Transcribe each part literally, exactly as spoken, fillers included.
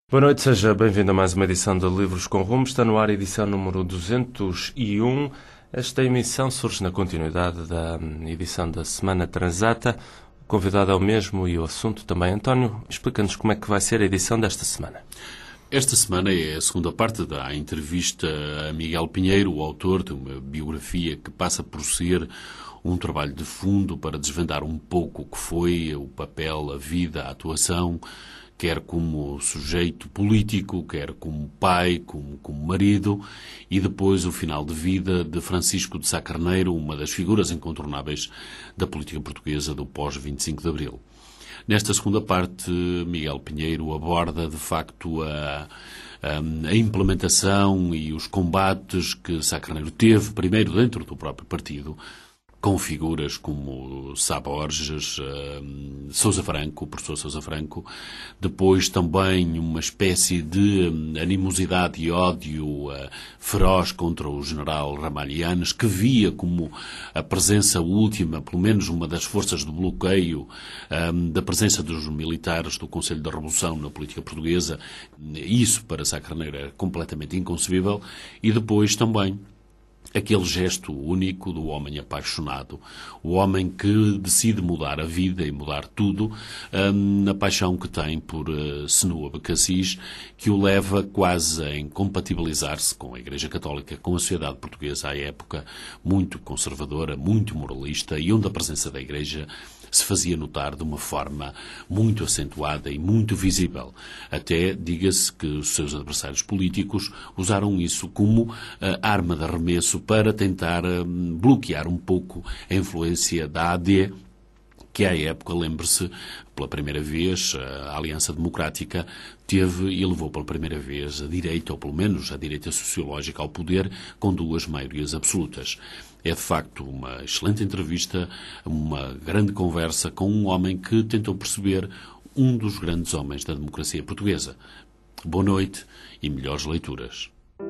Boa noite, seja bem-vindo a mais uma edição de Livros com Rumo. Está no ar a edição número duzentos e um. Esta emissão surge na continuidade da edição da Semana Transata. O convidado é o mesmo e o assunto também. António, explica-nos como é que vai ser a edição desta semana. Esta semana é a segunda parte da entrevista a Miguel Pinheiro, o autor de uma biografia que passa por ser um trabalho de fundo para desvendar um pouco o que foi o papel, a vida, a atuação, quer como sujeito político, quer como pai, como, como marido, e depois o final de vida de Francisco de Sá Carneiro, uma das figuras incontornáveis da política portuguesa do pós vinte e cinco de Abril. Nesta segunda parte, Miguel Pinheiro aborda, de facto, a, a, a implementação e os combates que Sá Carneiro teve, primeiro dentro do próprio partido, com figuras como Sá Borges, uh, Sousa Franco, o professor Sousa Franco, depois também uma espécie de animosidade e ódio uh, feroz contra o general Ramalhianes, que via como a presença última, pelo menos uma das forças do bloqueio, um, da presença dos militares do Conselho da Revolução na política portuguesa. Isso para Sá Carneiro era completamente inconcebível. E depois também aquele gesto único do homem apaixonado, o homem que decide mudar a vida e mudar tudo, hum, a paixão que tem por uh, Senua Becassis, que o leva quase a incompatibilizar-se com a Igreja Católica, com a sociedade portuguesa à época, muito conservadora, muito moralista, e onde a presença da Igreja se fazia notar de uma forma muito acentuada e muito visível. Até, diga-se que os seus adversários políticos usaram isso como uh, arma de arremesso para tentar uh, bloquear um pouco a influência da A D, que à época, lembre-se, pela primeira vez, a Aliança Democrática teve e levou pela primeira vez a direita, ou pelo menos a direita sociológica, ao poder com duas maiorias absolutas. É, de facto, uma excelente entrevista, uma grande conversa com um homem que tentou perceber um dos grandes homens da democracia portuguesa. Boa noite e melhores leituras.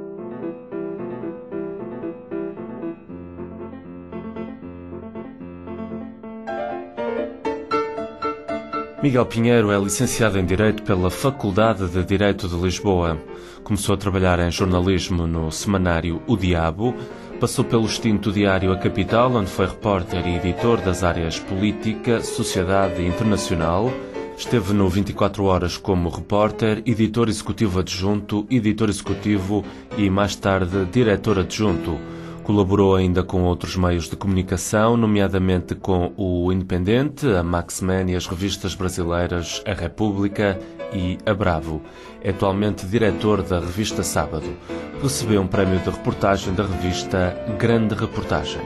Miguel Pinheiro é licenciado em Direito pela Faculdade de Direito de Lisboa. Começou a trabalhar em jornalismo no semanário O Diabo, passou pelo extinto diário A Capital, onde foi repórter e editor das áreas Política, Sociedade e Internacional. Esteve no vinte e quatro horas como repórter, editor executivo adjunto, editor executivo e, mais tarde, diretor adjunto. Colaborou ainda com outros meios de comunicação, nomeadamente com o Independente, a Maxman e as revistas brasileiras A República e A Bravo. É atualmente diretor da revista Sábado. Recebeu um prémio de reportagem da revista Grande Reportagem.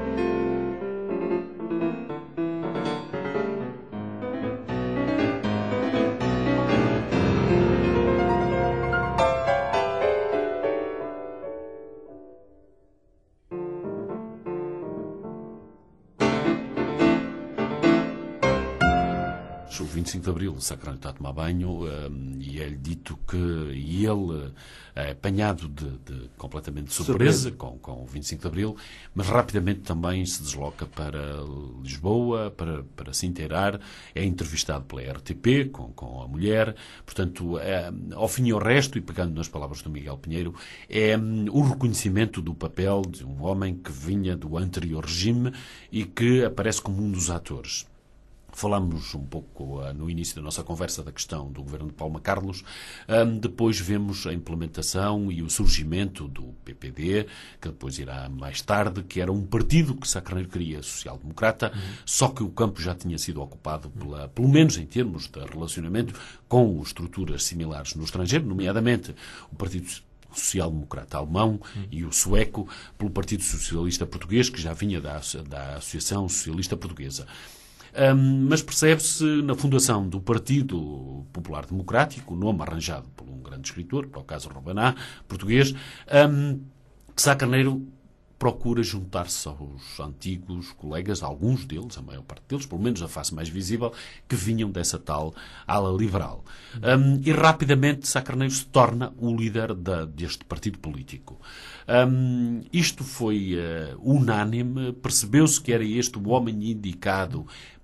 O vinte e cinco de Abril, o Sá Carneiro está a tomar banho um, e é-lhe dito que e ele é apanhado de, de completamente de surpresa com, com o vinte e cinco de Abril, mas rapidamente também se desloca para Lisboa para, para se inteirar, é entrevistado pela R T P com, com a mulher, portanto, é, ao fim e ao resto, e pegando nas palavras do Miguel Pinheiro, é um, o reconhecimento do papel de um homem que vinha do anterior regime e que aparece como um dos atores. Falámos um pouco uh, no início da nossa conversa da questão do governo de Palma Carlos. Um, depois vemos a implementação e o surgimento do P P D, que depois irá mais tarde, que era um partido que Sá Carneiro queria, social-democrata, uhum. Só que o campo já tinha sido ocupado, pela, pelo menos em termos de relacionamento, com estruturas similares no estrangeiro, nomeadamente o Partido Social-Democrata alemão uhum. e o sueco, pelo Partido Socialista Português, que já vinha da, da Associação Socialista Portuguesa. Um, mas percebe-se na fundação do Partido Popular Democrático, nome arranjado por um grande escritor, por acaso Robaná, português, um, que Sá Carneiro procura juntar-se aos antigos colegas, alguns deles, a maior parte deles, pelo menos a face mais visível, que vinham dessa tal ala liberal. Um, e rapidamente Sá Carneiro se torna o líder da, deste partido político. Um, isto foi uh, unânime, percebeu-se que era este o homem indicado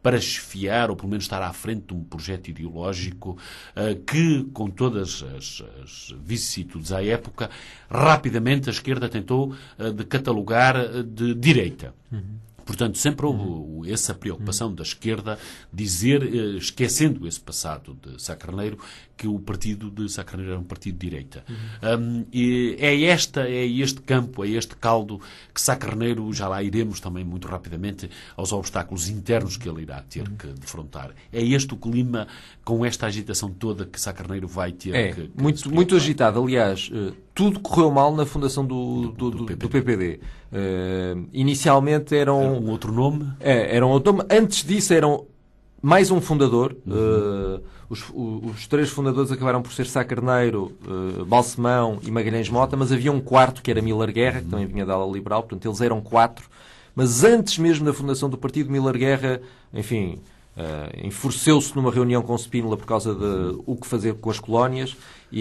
para chefiar, ou pelo menos estar à frente de um projeto ideológico que, com todas as, as vicissitudes à época, rapidamente a esquerda tentou de catalogar de direita. Uhum. Portanto, sempre houve essa preocupação da esquerda dizer, esquecendo esse passado de Sá Carneiro, que o partido de Sá Carneiro era um partido de direita. Uhum. Um, e é, esta, é este campo, é este caldo que Sá Carneiro, já lá iremos também muito rapidamente aos obstáculos internos que ele irá ter que defrontar. É este o clima, com esta agitação toda, que Sá Carneiro vai ter é, que, que muito, muito agitado. Aliás, tudo correu mal na fundação do, do, do, do, do P P D. Uh, inicialmente eram... Era um outro nome? É, era um outro nome. Antes disso eram mais um fundador. Uhum. Uh, os, os três fundadores acabaram por ser Sá Carneiro, uh, Balsemão e Magalhães Mota, mas havia um quarto que era Miller Guerra, que também vinha da ala liberal, portanto eles eram quatro. Mas antes mesmo da fundação do partido, Miller Guerra, enfim, uh, enfureceu-se numa reunião com Spínola por causa de o que fazer com as colónias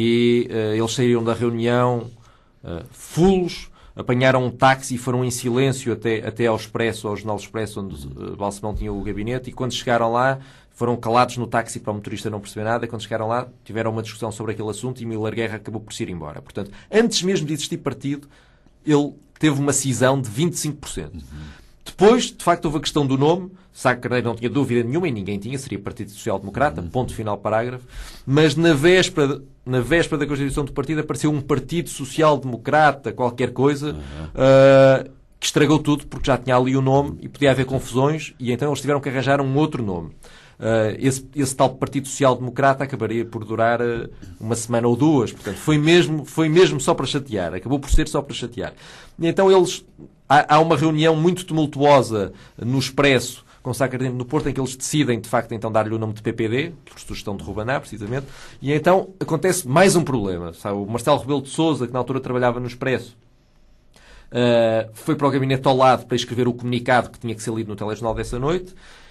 e uh, eles saíram da reunião uh, fulos, apanharam um táxi e foram em silêncio até, até ao Expresso, ao Jornal Expresso, onde uh, Balsemão tinha o gabinete, e quando chegaram lá, foram calados no táxi para o motorista não perceber nada, e quando chegaram lá, tiveram uma discussão sobre aquele assunto e Miller Guerra acabou por se ir embora. Portanto, antes mesmo de existir partido, ele teve uma cisão de vinte e cinco por cento. Uhum. Depois, de facto, houve a questão do nome. Sá Carneiro não tinha dúvida nenhuma, e ninguém tinha, seria Partido Social Democrata, uhum. ponto final, parágrafo. Mas na véspera, na véspera da constituição do partido apareceu um Partido Social Democrata, qualquer coisa, uhum. uh, que estragou tudo, porque já tinha ali o nome e podia haver confusões, e então eles tiveram que arranjar um outro nome. Uh, esse, esse tal Partido Social Democrata acabaria por durar uh, uma semana ou duas. Portanto, foi mesmo, foi mesmo só para chatear. Acabou por ser só para chatear. E então eles... Há, há uma reunião muito tumultuosa no Expresso com Sá Carneiro no Porto, em que eles decidem, de facto, então dar-lhe o nome de P P D, por sugestão de Rubaná, precisamente. E então acontece mais um problema. Sabe? O Marcelo Rebelo de Sousa, que na altura trabalhava no Expresso, uh, foi para o gabinete ao lado para escrever o comunicado que tinha que ser lido no telejornal dessa noite.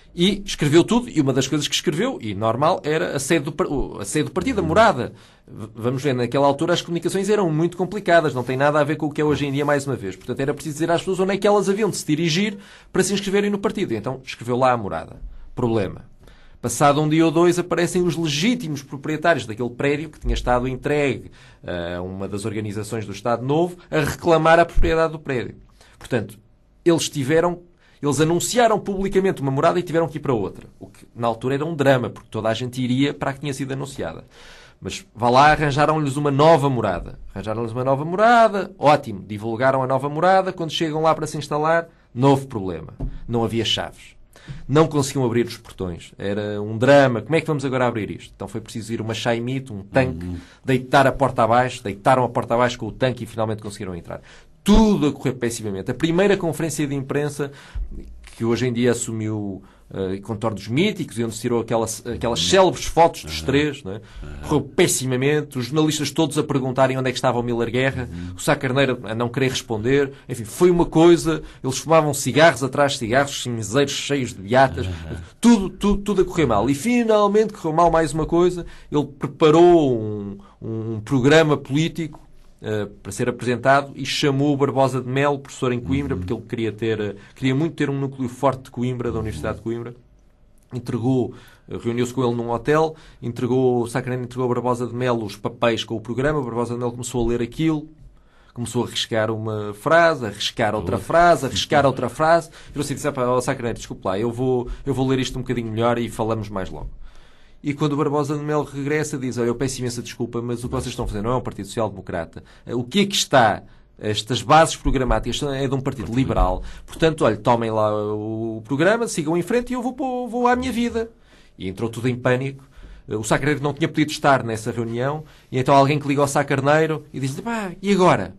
E escreveu tudo, e uma das coisas que escreveu, e normal, era a sede do, a sede do partido, a morada. Vamos ver, naquela altura as comunicações eram muito complicadas, não tem nada a ver com o que é hoje em dia, mais uma vez. Portanto, era preciso dizer às pessoas onde é que elas haviam de se dirigir para se inscreverem no partido. E então, escreveu lá a morada. Problema. Passado um dia ou dois, aparecem os legítimos proprietários daquele prédio que tinha estado entregue a uma das organizações do Estado Novo a reclamar a propriedade do prédio. Portanto, eles tiveram... Eles anunciaram publicamente uma morada e tiveram que ir para outra. O que, na altura, era um drama, porque toda a gente iria para a que tinha sido anunciada. Mas, vá lá, arranjaram-lhes uma nova morada. Arranjaram-lhes uma nova morada, ótimo. Divulgaram a nova morada. Quando chegam lá para se instalar, novo problema. Não havia chaves. Não conseguiam abrir os portões. Era um drama. Como é que vamos agora abrir isto? Então foi preciso ir uma chaimite, um tanque, uhum. deitar a porta abaixo, deitaram a porta abaixo com o tanque e finalmente conseguiram entrar. Tudo a correr pessimamente. A primeira conferência de imprensa, que hoje em dia assumiu uh, contornos míticos, e onde se tirou aquelas, aquelas célebres fotos dos uhum. três, não é? Correu pessimamente. Os jornalistas todos a perguntarem onde é que estava o Miller Guerra, uhum. o Sá Carneiro a não querer responder. Enfim, foi uma coisa. Eles fumavam cigarros atrás de cigarros, cinzeiros cheios de beatas. Uhum. Tudo, tudo, tudo a correr mal. E finalmente correu mal mais uma coisa. Ele preparou um, um programa político Uh, para ser apresentado e chamou o Barbosa de Melo, professor em Coimbra, uhum. porque ele queria ter, uh, queria muito ter um núcleo forte de Coimbra, da Universidade de Coimbra. Entregou, uh, reuniu-se com ele num hotel, entregou, Sá Carneiro entregou a Barbosa de Melo os papéis com o programa. O Barbosa de Melo começou a ler aquilo, começou a arriscar uma frase, a arriscar outra frase, a arriscar outra frase. E você disse, oh, Sá Carneiro, desculpe lá, eu vou, eu vou ler isto um bocadinho melhor e falamos mais logo. E quando o Barbosa de Melo regressa, diz, olha, eu peço imensa desculpa, mas o que vocês estão a fazer não é um Partido Social Democrata. O que é que está? Estas bases programáticas é de um partido liberal. Portanto, olha, tomem lá o programa, sigam em frente e eu vou, vou à minha vida. E entrou tudo em pânico. O Sá Carneiro não tinha podido estar nessa reunião, e então alguém que liga ao Sá Carneiro e diz, pá, e agora?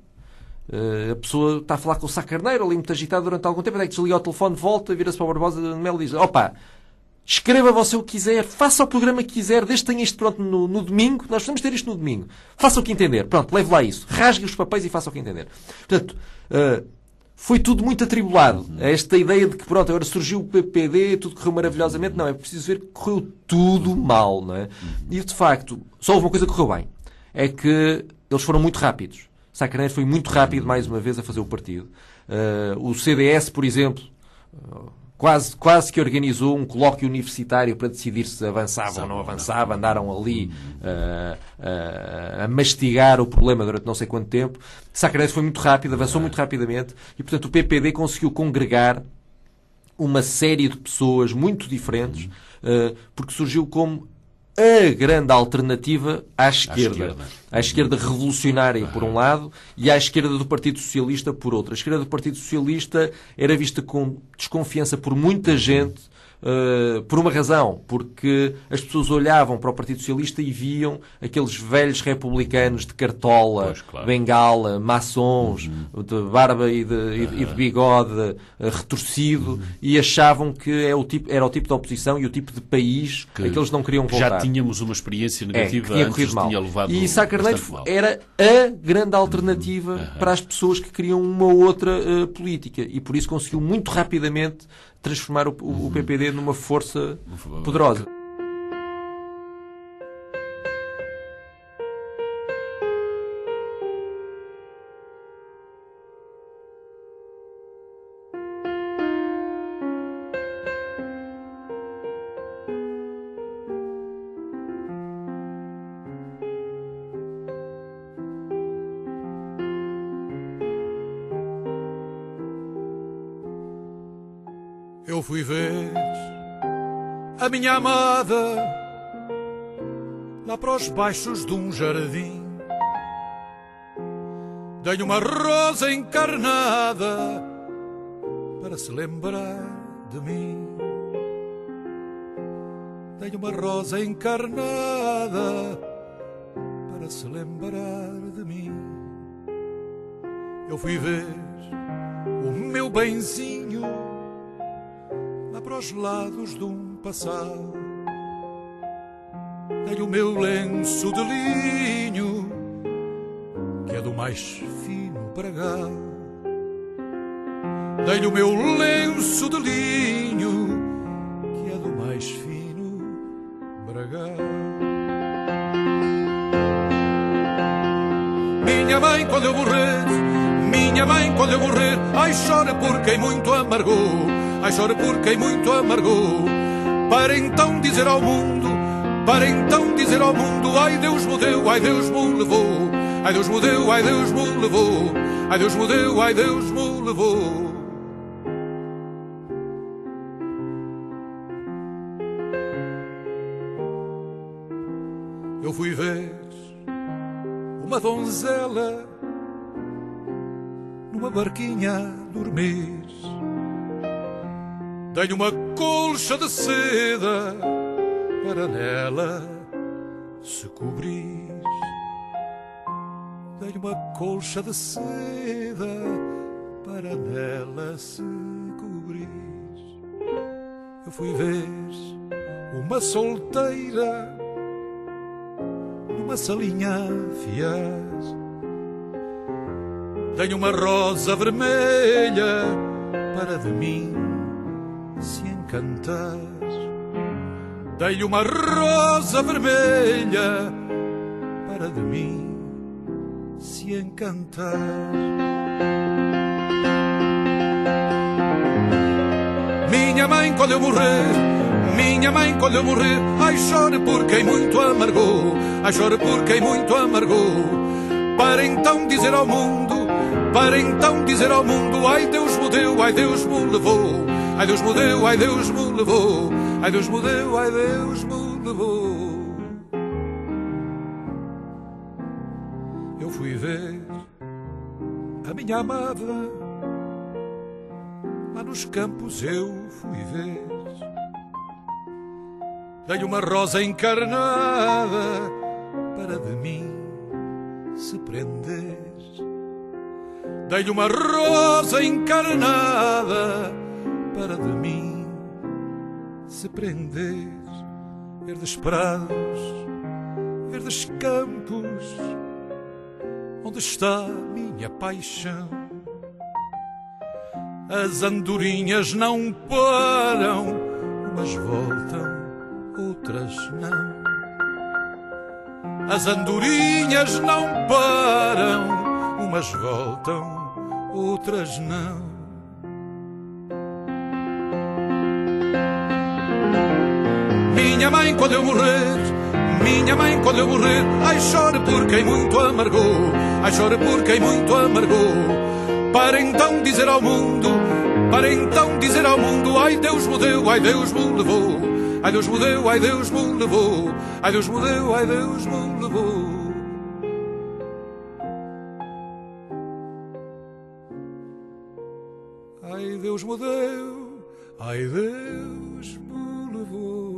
Uh, a pessoa está a falar com o Sá Carneiro, ali muito agitado durante algum tempo, até que desliga o telefone, volta, vira-se para o Barbosa de Melo e diz, opa, escreva você o que quiser, faça o programa que quiser, desde que tenha isto pronto no, no domingo, nós podemos ter isto no domingo. Faça o que entender. Pronto, leve lá isso. Rasgue os papéis e faça o que entender. Portanto, uh, foi tudo muito atribulado. Esta ideia de que, pronto, agora surgiu o P P D, tudo correu maravilhosamente. Não, é preciso ver que correu tudo mal, não é? E, de facto, só houve uma coisa que correu bem. É que eles foram muito rápidos. Sá Carneiro foi muito rápido, mais uma vez, a fazer o partido. Uh, o C D S, por exemplo... Uh, quase, quase que organizou um colóquio universitário para decidir se avançava ou não avançava. Andaram ali uh, uh, a mastigar o problema durante não sei quanto tempo. Sá Carneiro foi muito rápido, avançou muito rapidamente e, portanto, o P P D conseguiu congregar uma série de pessoas muito diferentes, uh, porque surgiu como a grande alternativa à esquerda. À esquerda, à esquerda revolucionária, por um lado, e à esquerda do Partido Socialista, por outro. A esquerda do Partido Socialista era vista com desconfiança por muita gente, Uh, por uma razão, porque as pessoas olhavam para o Partido Socialista e viam aqueles velhos republicanos de cartola, pois, claro. Bengala, maçons, uhum. de barba e de, uhum. e de bigode uh, retorcido, uhum. e achavam que é o tipo, era o tipo de oposição e o tipo de país que, a que eles não queriam voltar. Já tínhamos uma experiência negativa, é, tinha antes mal. Tinha levado e Sá Carneiro era a grande alternativa uhum. Uhum. para as pessoas que queriam uma outra uh, política, e por isso conseguiu muito rapidamente transformar o, o, o P P D numa força poderosa. Eu fui ver a minha amada lá para os baixos de um jardim. Dei uma rosa encarnada para se lembrar de mim. Dei uma rosa encarnada para se lembrar de mim. Eu fui ver o meu benzinho para os lados de um passado. Dei o meu lenço de linho, que é do mais fino pregado. Dei o meu lenço de linho, que é do mais fino bragado. Minha mãe, quando eu morrer, minha mãe, quando eu morrer, ai, chora por quem muito amargou. Ai, chora por quem muito amargou, para então dizer ao mundo, para então dizer ao mundo, ai, Deus me deu, ai, Deus me levou, ai, Deus me deu, ai, Deus me levou, ai, Deus me deu, ai, Deus me levou. Eu fui ver uma donzela numa barquinha dormir. Dei uma colcha de seda para nela se cobrir. Dei uma colcha de seda para nela se cobrir. Eu fui ver uma solteira numa salinha fiaz. Dei uma rosa vermelha para de mim se encantar. Dei-lhe uma rosa vermelha para de mim se encantar. Minha mãe, quando eu morrer, minha mãe, quando eu morrer, ai, chore por quem muito amargou, ai, chore por quem muito amargou, para então dizer ao mundo, para então dizer ao mundo, ai, Deus me deu, ai, Deus me levou, ai, Deus me deu, ai, Deus me levou, ai, Deus me deu, ai, Deus me levou. Eu fui ver a minha amada lá nos campos, eu fui ver. Dei-lhe uma rosa encarnada para de mim se prender. Dei-lhe uma rosa encarnada para de mim se prender. Verdes prados, verdes campos, onde está minha paixão? As andorinhas não param, umas voltam, outras não. As andorinhas não param, umas voltam, outras não. Minha mãe quando eu morrer, minha mãe quando eu morrer, ai chore por quem muito amargou, ai chore por quem muito amargou, para então dizer ao mundo, para então dizer ao mundo, ai Deus me deu, ai Deus me levou, ai Deus me deu, ai Deus me levou, ai Deus me deu, ai Deus me levou. Ai Deus me deu, ai Deus me levou.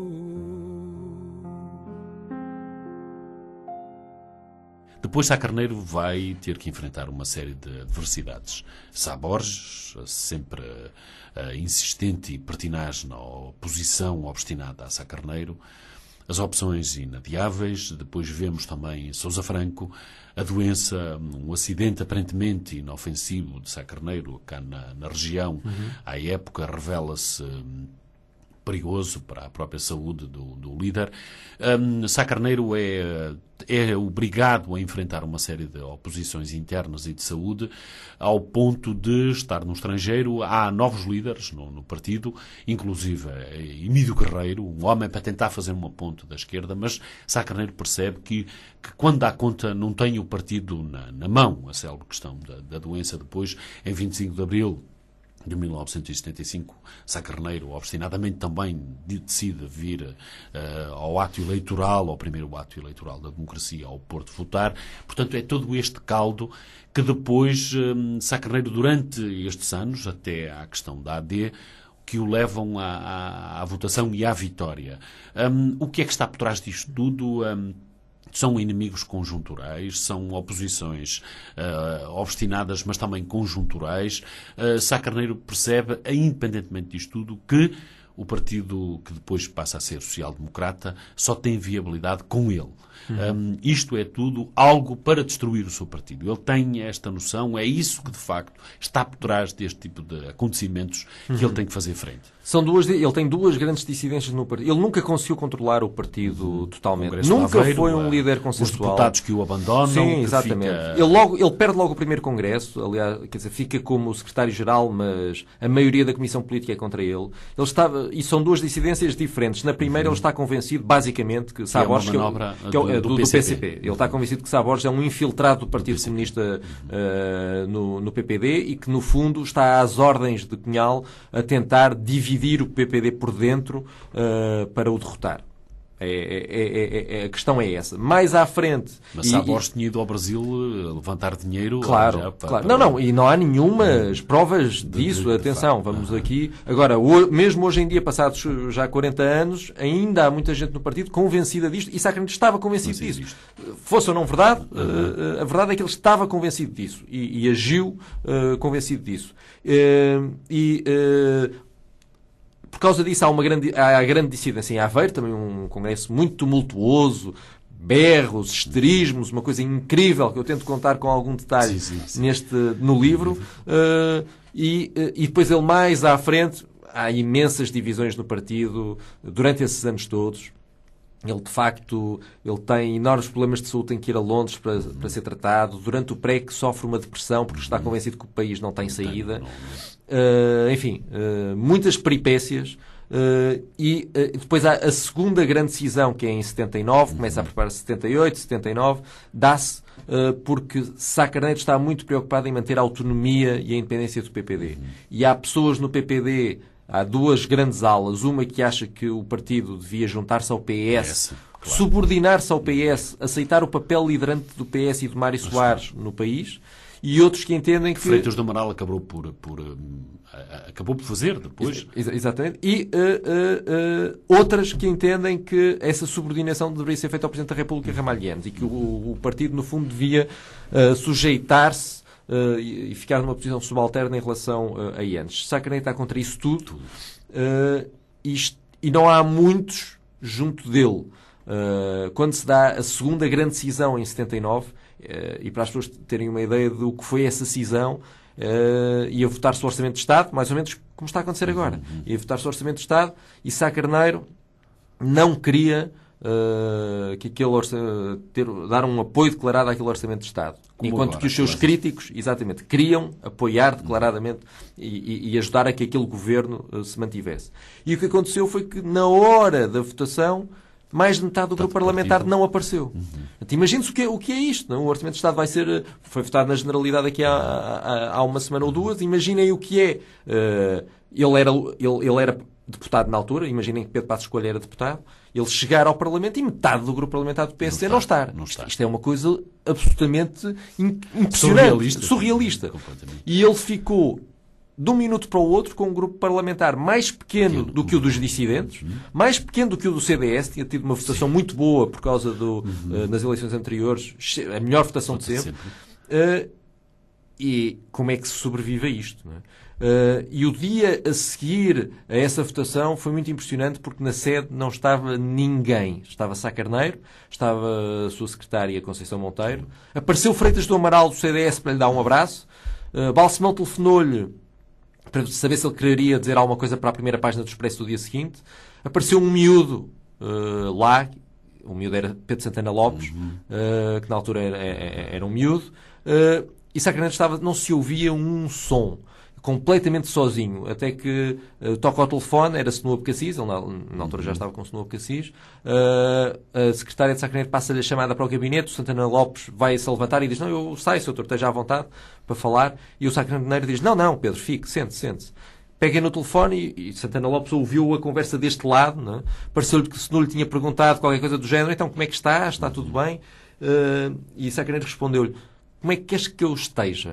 Depois Sá Carneiro vai ter que enfrentar uma série de adversidades. Sá Borges, sempre uh, insistente e pertinaz na oposição obstinada a Sá Carneiro, as opções inadiáveis. Depois vemos também Sousa Franco, a doença, um acidente aparentemente inofensivo de Sá Carneiro cá na, na região. Uhum. À época revela-se um, perigoso para a própria saúde do, do líder. Um, Sá Carneiro é, é obrigado a enfrentar uma série de oposições internas e de saúde, ao ponto de estar no estrangeiro. Há novos líderes no, no partido, inclusive Emílio Guerreiro, um homem para tentar fazer uma ponte da esquerda, mas Sá Carneiro percebe que, que quando dá conta não tem o partido na, na mão. A célebre questão da, da doença depois, em vinte e cinco de abril de mil novecentos e setenta e cinco, Sá Carneiro obstinadamente também decide vir uh, ao ato eleitoral, ao primeiro ato eleitoral da democracia, ao Porto votar. Portanto, é todo este caldo que depois um, Sá Carneiro, durante estes anos, até à questão da A D, que o levam à, à, à votação e à vitória. Um, o que é que está por trás disto tudo? Um, São inimigos conjunturais, são oposições uh, obstinadas, mas também conjunturais. Uh, Sá Carneiro percebe, independentemente disto tudo, que o partido que depois passa a ser social-democrata só tem viabilidade com ele. Uhum. Um, isto é tudo algo para destruir o seu partido. Ele tem esta noção, é isso que de facto está por trás deste tipo de acontecimentos que uhum. ele tem que fazer frente. São duas, ele tem duas grandes dissidências no partido. Ele nunca conseguiu controlar o partido uhum. totalmente. Nunca Aveiro, foi um líder consensual. Os deputados que o abandonam. Sim, exatamente. Fica... Ele, logo, ele perde logo o primeiro congresso, aliás, quer dizer, fica como secretário-geral, mas a maioria da comissão política é contra ele. Ele estava, e são duas dissidências diferentes. Na primeira, uhum. ele está convencido, basicamente, que Sá Borges, que é, o, que é o, do, do, do P C P. P C P. Ele está convencido que Sá Borges é um infiltrado do Partido Comunista uh, no, no P P D e que, no fundo, está às ordens de Cunhal a tentar dividir o P P D por dentro uh, para o derrotar. É, é, é, é, a questão é essa. Mais à frente... Mas Sá Borges tinha ido ao Brasil levantar dinheiro... Claro, já, para, claro. Para... Não, não, e não há nenhumas provas disso. De, de, Atenção, de vamos ah. aqui... Agora, o, mesmo hoje em dia, passados já quarenta anos, ainda há muita gente no partido convencida disto, e Sá Carneiro estava convencido disso. Isto. Fosse ou não verdade, uh, a verdade é que ele estava convencido disso, e, e agiu uh, convencido disso. Uh, e... Uh, Por causa disso há uma grande, há a grande dissidência em Aveiro, também um congresso muito tumultuoso, berros, histerismos, uma coisa incrível que eu tento contar com algum detalhe sim, sim, sim. Neste, no livro. Uh, e, e depois ele mais à frente, há imensas divisões no partido durante esses anos todos. Ele, de facto, ele tem enormes problemas de saúde, tem que ir a Londres para, para ser tratado. Durante o pré que sofre uma depressão porque está convencido que o país não tem saída. Uh, enfim, uh, muitas peripécias. Uh, e uh, depois há a segunda grande decisão, que é em setenta e nove, começa a preparar-se setenta e oito, setenta e nove, dá-se uh, porque Sá Carneiro está muito preocupado em manter a autonomia e a independência do P P D. E há pessoas no P P D... Há duas grandes alas. Uma que acha que o partido devia juntar-se ao P S, claro. Subordinar-se ao P S, aceitar o papel liderante do P S e do Mário Soares no país, e outros que entendem que... Freitas do Amaral acabou por, por, acabou por fazer depois. Ex exatamente. E uh, uh, uh, outras que entendem que essa subordinação deveria ser feita ao Presidente da República, Ramalhianes, e que o, o partido, no fundo, devia uh, sujeitar-se Uh, e ficar numa posição subalterna em relação uh, a Eanes. Sá Carneiro está contra isso tudo uh, e, e não há muitos junto dele. Uh, quando se dá a segunda grande cisão em setenta e nove, uh, e para as pessoas terem uma ideia do que foi essa cisão, uh, ia votar-se o Orçamento de Estado, mais ou menos como está a acontecer agora. Ia votar-se o Orçamento de Estado e Sá Carneiro não queria uh, que aquele orça... ter... dar um apoio declarado àquele Orçamento de Estado. Como Enquanto agora, que os seus claro. críticos, exatamente, queriam apoiar declaradamente e, e, e ajudar a que aquele governo uh, se mantivesse. E o que aconteceu foi que, na hora da votação, mais de metade do grupo parlamentar não apareceu. Uhum. Imagine-se o que, é, o que é isto. Não? O Orçamento de Estado vai ser, foi votado na generalidade aqui há, há, há uma semana ou duas. Imaginem o que é. Uh, ele, era, ele, ele era deputado na altura. Imaginem que Pedro Passos Coelho era deputado. Ele chegar ao Parlamento e metade do grupo parlamentar do P S D não, está, não estar. Não está. Isto é uma coisa absolutamente impressionante. Surrealista. Surrealista. E ele ficou de um minuto para o outro, com um grupo parlamentar mais pequeno do que o dos dissidentes, uhum. mais pequeno do que o do C D S, tinha tido uma votação Sim. muito boa por causa do, uhum. uh, nas eleições anteriores, a melhor votação de sempre. sempre. Uh, e como é que se sobrevive a isto? Não é? Uh, e o dia a seguir a essa votação foi muito impressionante porque na sede não estava ninguém. Estava Sá Carneiro, estava a sua secretária Conceição Monteiro, apareceu Freitas do Amaral do C D S para lhe dar um abraço, uh, Balsemão telefonou-lhe para saber se ele queria dizer alguma coisa para a primeira página do Expresso do dia seguinte. Apareceu um miúdo uh, lá, o miúdo era Pedro Santana Lopes, uhum. uh, que na altura era, era, era um miúdo, uh, e Sá Carneiro estava, não se ouvia um som, completamente sozinho, até que uh, toca ao telefone, era Senoa Cassis, ele na, na altura já estava com Senoa Cassis, uh, a secretária de Sá Carneiro passa-lhe a chamada para o gabinete, o Santana Lopes vai-se levantar e diz, não, eu saio, senhor doutor, esteja à vontade para falar, e o Sá Carneiro diz, não, não, Pedro, fique, sente-se, sente-se. Pega no telefone e, e Santana Lopes ouviu a conversa deste lado, não é? Pareceu-lhe que Senoa lhe tinha perguntado qualquer coisa do género, então como é que está? Está tudo bem? Uh, e Sá Carneiro respondeu-lhe, como é que queres que eu esteja?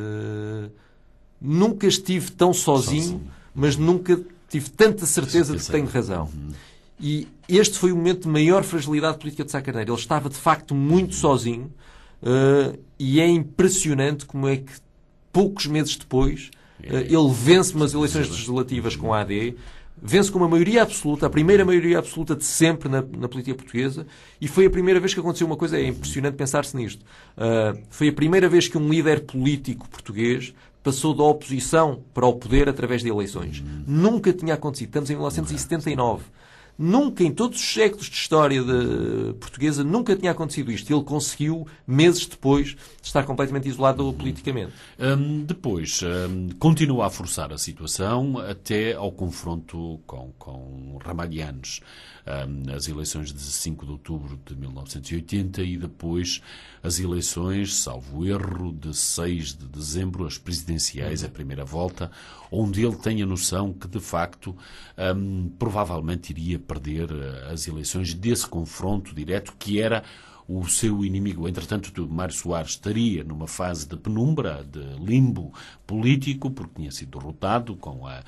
Uh, Nunca estive tão sozinho, sozinho, mas nunca tive tanta certeza de que tenho razão. Uhum. E este foi o momento de maior fragilidade política de Sá Carneiro. Ele estava, de facto, muito sozinho uh, e é impressionante como é que, poucos meses depois, uh, ele vence umas eleições legislativas com a A D, vence com uma maioria absoluta, a primeira maioria absoluta de sempre na, na política portuguesa, e foi a primeira vez que aconteceu uma coisa, é impressionante pensar-se nisto. Uh, foi a primeira vez que um líder político português passou da oposição para o poder através de eleições. Uhum. Nunca tinha acontecido. Estamos em mil novecentos e setenta e nove. Nunca, em todos os séculos de história de portuguesa, nunca tinha acontecido isto. Ele conseguiu, meses depois, estar completamente isolado uhum. politicamente. Um, depois, um, continua a forçar a situação até ao confronto com, com Ramalhianos. Um, as eleições de cinco de outubro de mil novecentos e oitenta e depois as eleições, salvo erro, de seis de dezembro, as presidenciais, a primeira volta, onde ele tem a noção que, de facto, um, provavelmente iria perder as eleições desse confronto direto, que era o seu inimigo. Entretanto, Mário Soares estaria numa fase de penumbra, de limbo político, porque tinha sido derrotado com a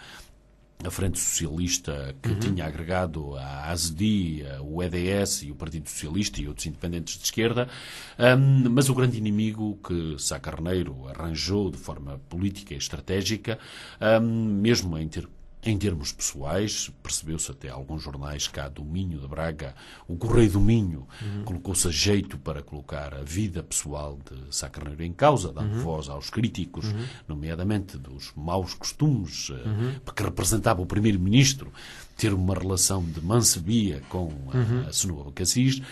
a Frente Socialista, que uhum. tinha agregado a A S D I, o E D S e o Partido Socialista e outros independentes de esquerda, um, mas o grande inimigo que Sá Carneiro arranjou de forma política e estratégica, um, mesmo em ter Em termos pessoais, percebeu-se até alguns jornais cá do Minho, de Braga, o Correio do Minho, uhum. colocou-se a jeito para colocar a vida pessoal de Sá Carneiro em causa, dando uhum. voz aos críticos, uhum. nomeadamente dos maus costumes, uhum. que representava o primeiro-ministro, ter uma relação de mancebia com a, uhum. a Senoa Cassis.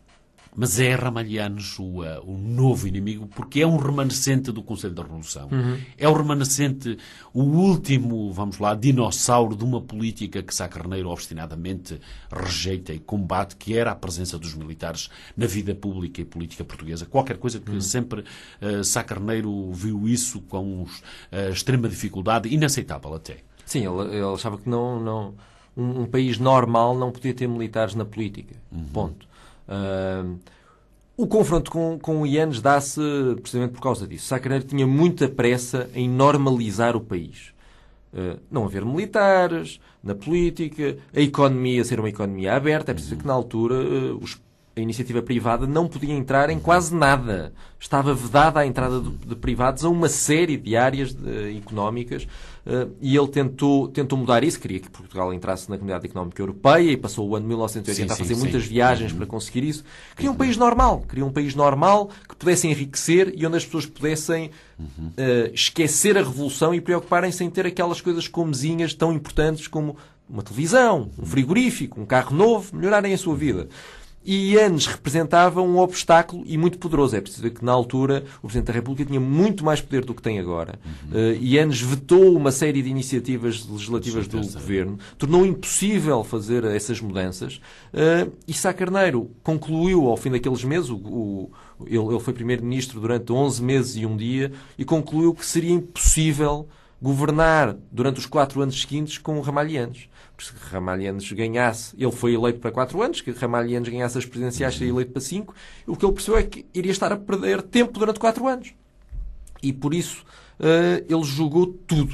Mas é Ramalhianos o, uh, o novo inimigo, porque é um remanescente do Conselho da Revolução. Uhum. É o remanescente, o último, vamos lá, dinossauro de uma política que Sá Carneiro obstinadamente rejeita e combate, que era a presença dos militares na vida pública e política portuguesa. Qualquer coisa que uhum. sempre uh, Sá Carneiro viu isso com uh, extrema dificuldade, inaceitável até. Sim, ele, ele achava que não, não, um, um país normal não podia ter militares na política. Uhum. Ponto. Uh, o confronto com, com o Ianes dá-se precisamente por causa disso. Sá Carneiro tinha muita pressa em normalizar o país. Uh, não haver militares na política, a economia ser uma economia aberta. É preciso que na altura uh, os, a iniciativa privada não podia entrar em quase nada. Estava vedada a entrada de, de privados a uma série de áreas de, económicas. Uh, e ele tentou, tentou mudar isso, queria que Portugal entrasse na Comunidade Económica Europeia e passou o ano de mil novecentos e oitenta sim, a fazer sim, muitas sim. viagens uhum. para conseguir isso. Queria um país normal, queria um país normal que pudesse enriquecer e onde as pessoas pudessem uhum. uh, esquecer a Revolução e preocuparem-se em ter aquelas coisas comezinhas tão importantes como uma televisão, um frigorífico, um carro novo, melhorarem a sua vida. E Yanes representava um obstáculo e muito poderoso. É preciso ver que, na altura, o Presidente da República tinha muito mais poder do que tem agora. Uhum. Uh, Yanes vetou uma série de iniciativas legislativas do Governo, tornou impossível fazer essas mudanças. Uh, e Sá Carneiro concluiu, ao fim daqueles meses, o, o, ele, ele foi Primeiro-Ministro durante onze meses e um dia, e concluiu que seria impossível governar durante os quatro anos seguintes com Ramalhianes. Se Ramalhianes ganhasse, ele foi eleito para quatro anos, que Ramalhianes ganhasse as presidenciais seria eleito para cinco, o que ele percebeu é que iria estar a perder tempo durante quatro anos. E por isso uh, ele jogou tudo.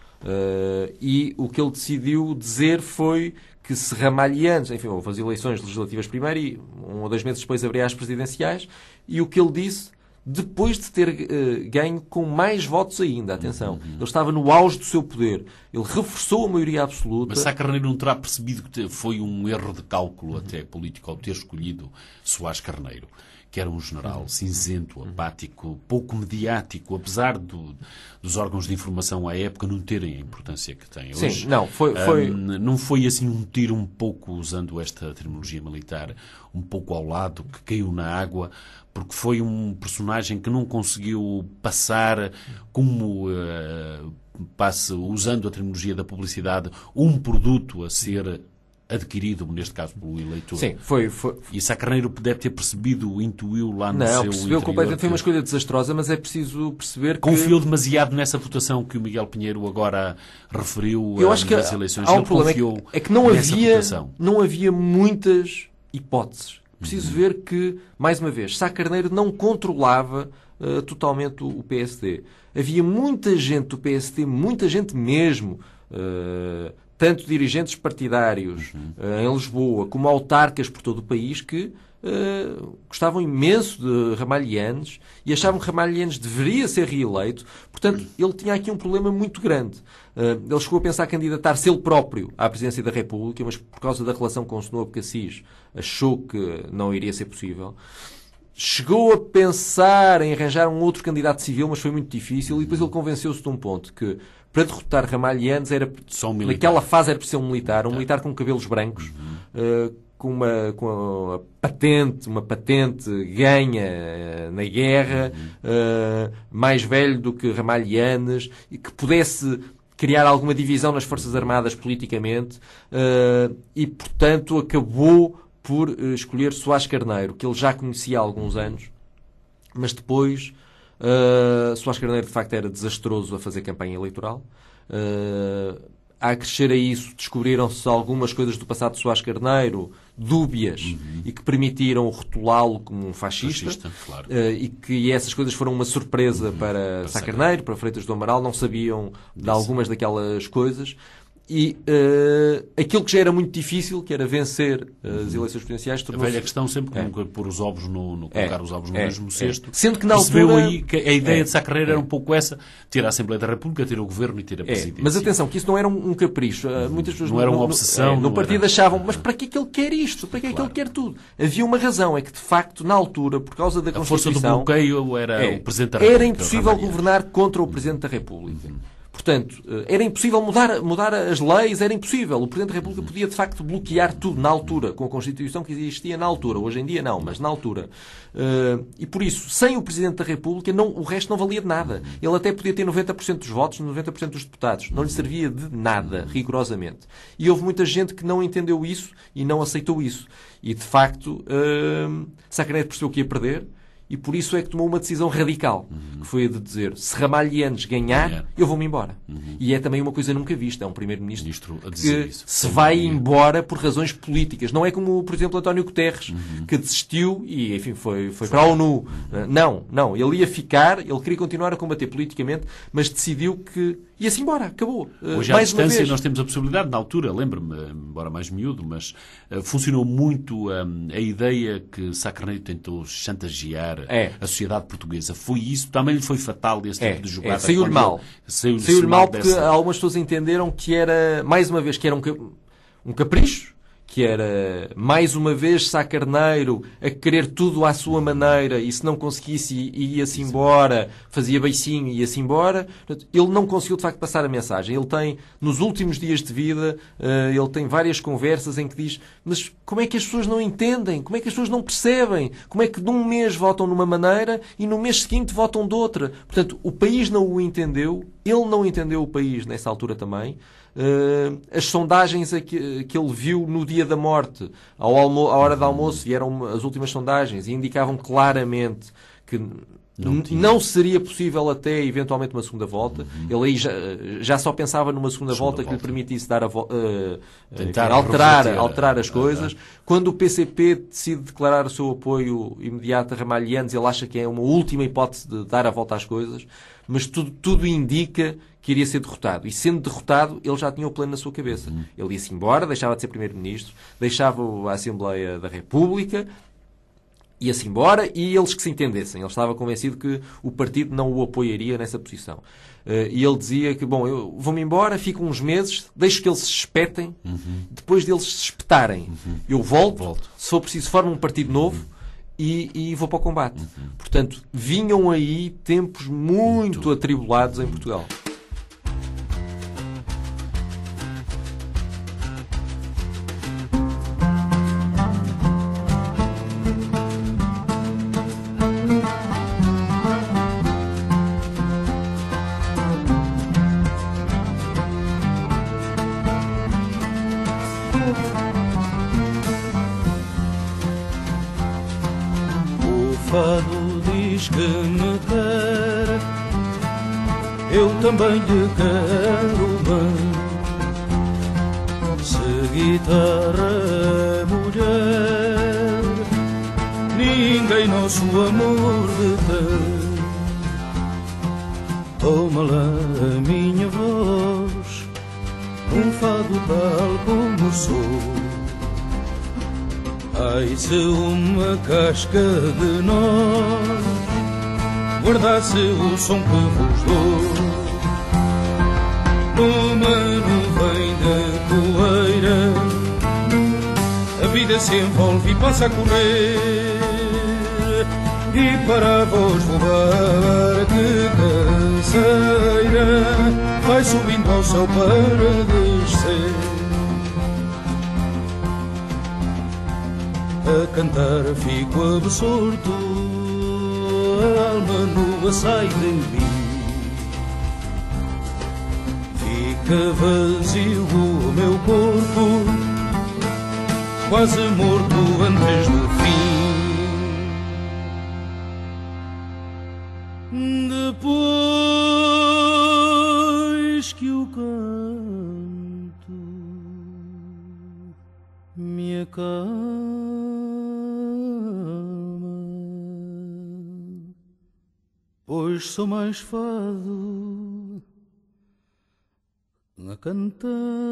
Uh, e o que ele decidiu dizer foi que se Ramalhianes, enfim, houve as eleições legislativas primeiro e um ou dois meses depois haveria as presidenciais, e o que ele disse, depois de ter uh, ganho com mais votos ainda, atenção, uhum. ele estava no auge do seu poder, ele reforçou a maioria absoluta. Mas Sá Carneiro não terá percebido que foi um erro de cálculo, uhum. até político, ao ter escolhido Soares Carneiro, que era um general uhum. cinzento, apático, pouco mediático, apesar do, dos órgãos de informação à época não terem a importância que têm hoje. Sim, não, foi, foi... Um, não foi assim um tiro um pouco, usando esta terminologia militar, um pouco ao lado, que caiu na água, porque foi um personagem que não conseguiu passar como, uh, passe, usando a terminologia da publicidade, um produto a ser adquirido, neste caso, pelo eleitor. Sim, foi... foi... E Sá Carneiro deve ter percebido, intuiu lá no não, seu percebeu interior completamente. que... Foi uma escolha desastrosa, mas é preciso perceber que... Confiou demasiado nessa votação que o Miguel Pinheiro agora referiu. Eu acho que nas eleições. há um Ele problema, confiou é que, é que não, havia, votação. não havia muitas hipóteses. Preciso uhum. ver que, mais uma vez, Sá Carneiro não controlava uh, totalmente o, o P S D. Havia muita gente do P S D, muita gente mesmo, uh, tanto dirigentes partidários uhum. uh, em Lisboa como autarcas por todo o país, que uh, gostavam imenso de Ramalhianes e achavam que Ramalhianes deveria ser reeleito. Portanto, ele tinha aqui um problema muito grande. Uh, ele chegou a pensar candidatar-se ele próprio à presidência da República, mas por causa da relação com o senhor Cassis achou que não iria ser possível. Chegou a pensar em arranjar um outro candidato civil, mas foi muito difícil, e depois ele convenceu-se de um ponto, que para derrotar Ramalhianes, era, Só um naquela fase era preciso um militar, um militar com cabelos brancos, uhum. uh, com, uma, com a patente, uma patente ganha uh, na guerra, uhum. uh, mais velho do que Ramalhianes, e que pudesse criar alguma divisão nas Forças Armadas politicamente, uh, e, portanto, acabou por uh, escolher Soares Carneiro, que ele já conhecia há alguns anos, mas depois uh, Soares Carneiro, de facto, era desastroso a fazer campanha eleitoral. Uh, a crescer a isso, descobriram-se algumas coisas do passado de Soares Carneiro, dúbias, uhum. e que permitiram rotulá-lo como um fascista, fascista claro. uh, e que essas coisas foram uma surpresa uhum. para, para Sá Carneiro, para Freitas do Amaral, não sabiam de Isso. algumas daquelas coisas. E uh, aquilo que já era muito difícil, que era vencer uh, as eleições presidenciais, tornou-se... A velha questão sempre é. como pôr os ovos no, no colocar é. os ovos no é. mesmo cesto. É. Sendo que na altura... aí que a ideia é. de Sá Carneiro é. era um pouco essa, ter a Assembleia da República, ter o Governo e ter a Presidência. É. Mas atenção, que isso não era um, um capricho. Uh, muitas pessoas não no, era uma no, obsessão. No, no partido era... achavam, mas para que é que ele quer isto? Para que é claro. que ele quer tudo? Havia uma razão, é que de facto, na altura, por causa da a Constituição... A força do bloqueio era é. o Presidente da República. Era impossível governar contra o Presidente da República. Uhum. Portanto, era impossível mudar, mudar as leis, era impossível. O Presidente da República podia, de facto, bloquear tudo na altura, com a Constituição que existia na altura. Hoje em dia não, mas na altura. E por isso, sem o Presidente da República, não, o resto não valia de nada. Ele até podia ter noventa por cento dos votos, noventa por cento dos deputados. Não lhe servia de nada, rigorosamente. E houve muita gente que não entendeu isso e não aceitou isso. E, de facto, Sá Carneiro percebeu que ia perder. E por isso é que tomou uma decisão radical, uhum. que foi a de dizer, se Ramalhianes ganhar, ganhar. eu vou-me embora. Uhum. E é também uma coisa nunca vista. É um Primeiro-Ministro que isso. se vai embora por razões políticas. Não é como, por exemplo, António Guterres, uhum. que desistiu e, enfim, foi, foi, foi para a ONU. Uhum. Não, não. Ele ia ficar, ele queria continuar a combater politicamente, mas decidiu que ia-se embora. Acabou. Hoje, mais à distância, uma vez. nós temos a possibilidade, na altura, lembro-me, embora mais miúdo, mas uh, funcionou muito um, a ideia que Sá Carneiro tentou chantagear É. a sociedade portuguesa. Foi isso, também lhe foi fatal esse é. tipo de jogada. É. Saiu-lhe mal. Saiu-lhe Saiu-lhe mal dessa... porque algumas pessoas entenderam que era, mais uma vez, que era um, um capricho, que era, mais uma vez, Sá Carneiro a querer tudo à sua maneira e se não conseguisse ia-se embora, fazia beicinho e ia-se embora. Portanto, ele não conseguiu, de facto, passar a mensagem. Ele tem, nos últimos dias de vida, uh, ele tem várias conversas em que diz, mas como é que as pessoas não entendem? Como é que as pessoas não percebem? Como é que num mês votam numa maneira e no mês seguinte votam de outra? Portanto, o país não o entendeu, ele não entendeu o país nessa altura também. Uh, as sondagens que, que ele viu no dia da morte, ao almo- à hora do almoço, vieram as últimas sondagens e indicavam claramente que não, não seria possível até eventualmente uma segunda volta. Uhum. Ele aí já, já só pensava numa segunda, segunda volta, volta que lhe permitisse dar a vo- uh, Tentar alterar, alterar as coisas. Uhum. Quando o P C P decide declarar o seu apoio imediato a Ramalhianes, ele acha que é uma última hipótese de dar a volta às coisas, mas tudo, tudo indica que iria ser derrotado. E sendo derrotado, ele já tinha o plano na sua cabeça. Uhum. Ele ia-se embora, deixava de ser Primeiro-Ministro, deixava a Assembleia da República, ia-se embora e eles que se entendessem. Ele estava convencido que o partido não o apoiaria nessa posição. Uh, e ele dizia que, bom, eu vou-me embora, fico uns meses, deixo que eles se espetem, uhum. depois deles se espetarem, uhum. eu volto, volto, se for preciso, formo um partido novo, uhum. e, e vou para o combate. Uhum. Portanto, vinham aí tempos muito, muito atribulados em Portugal. Fado diz que me quer, eu também lhe quero bem. Se guitarra é mulher, ninguém nosso amor detém. Toma lá a minha voz, um fado tal como sou. Ai, se uma casca de nós guardasse o som que vos dou, numa nuvem de poeira, a vida se envolve e passa a correr, e para a voz voar que canseira, vai subindo ao céu para descer. A cantar fico absorto, a alma nua sai de mim. Fica vazio o meu corpo, quase morto antes do fim. Depois que o canto me acalma, pois sou mais fado a cantar.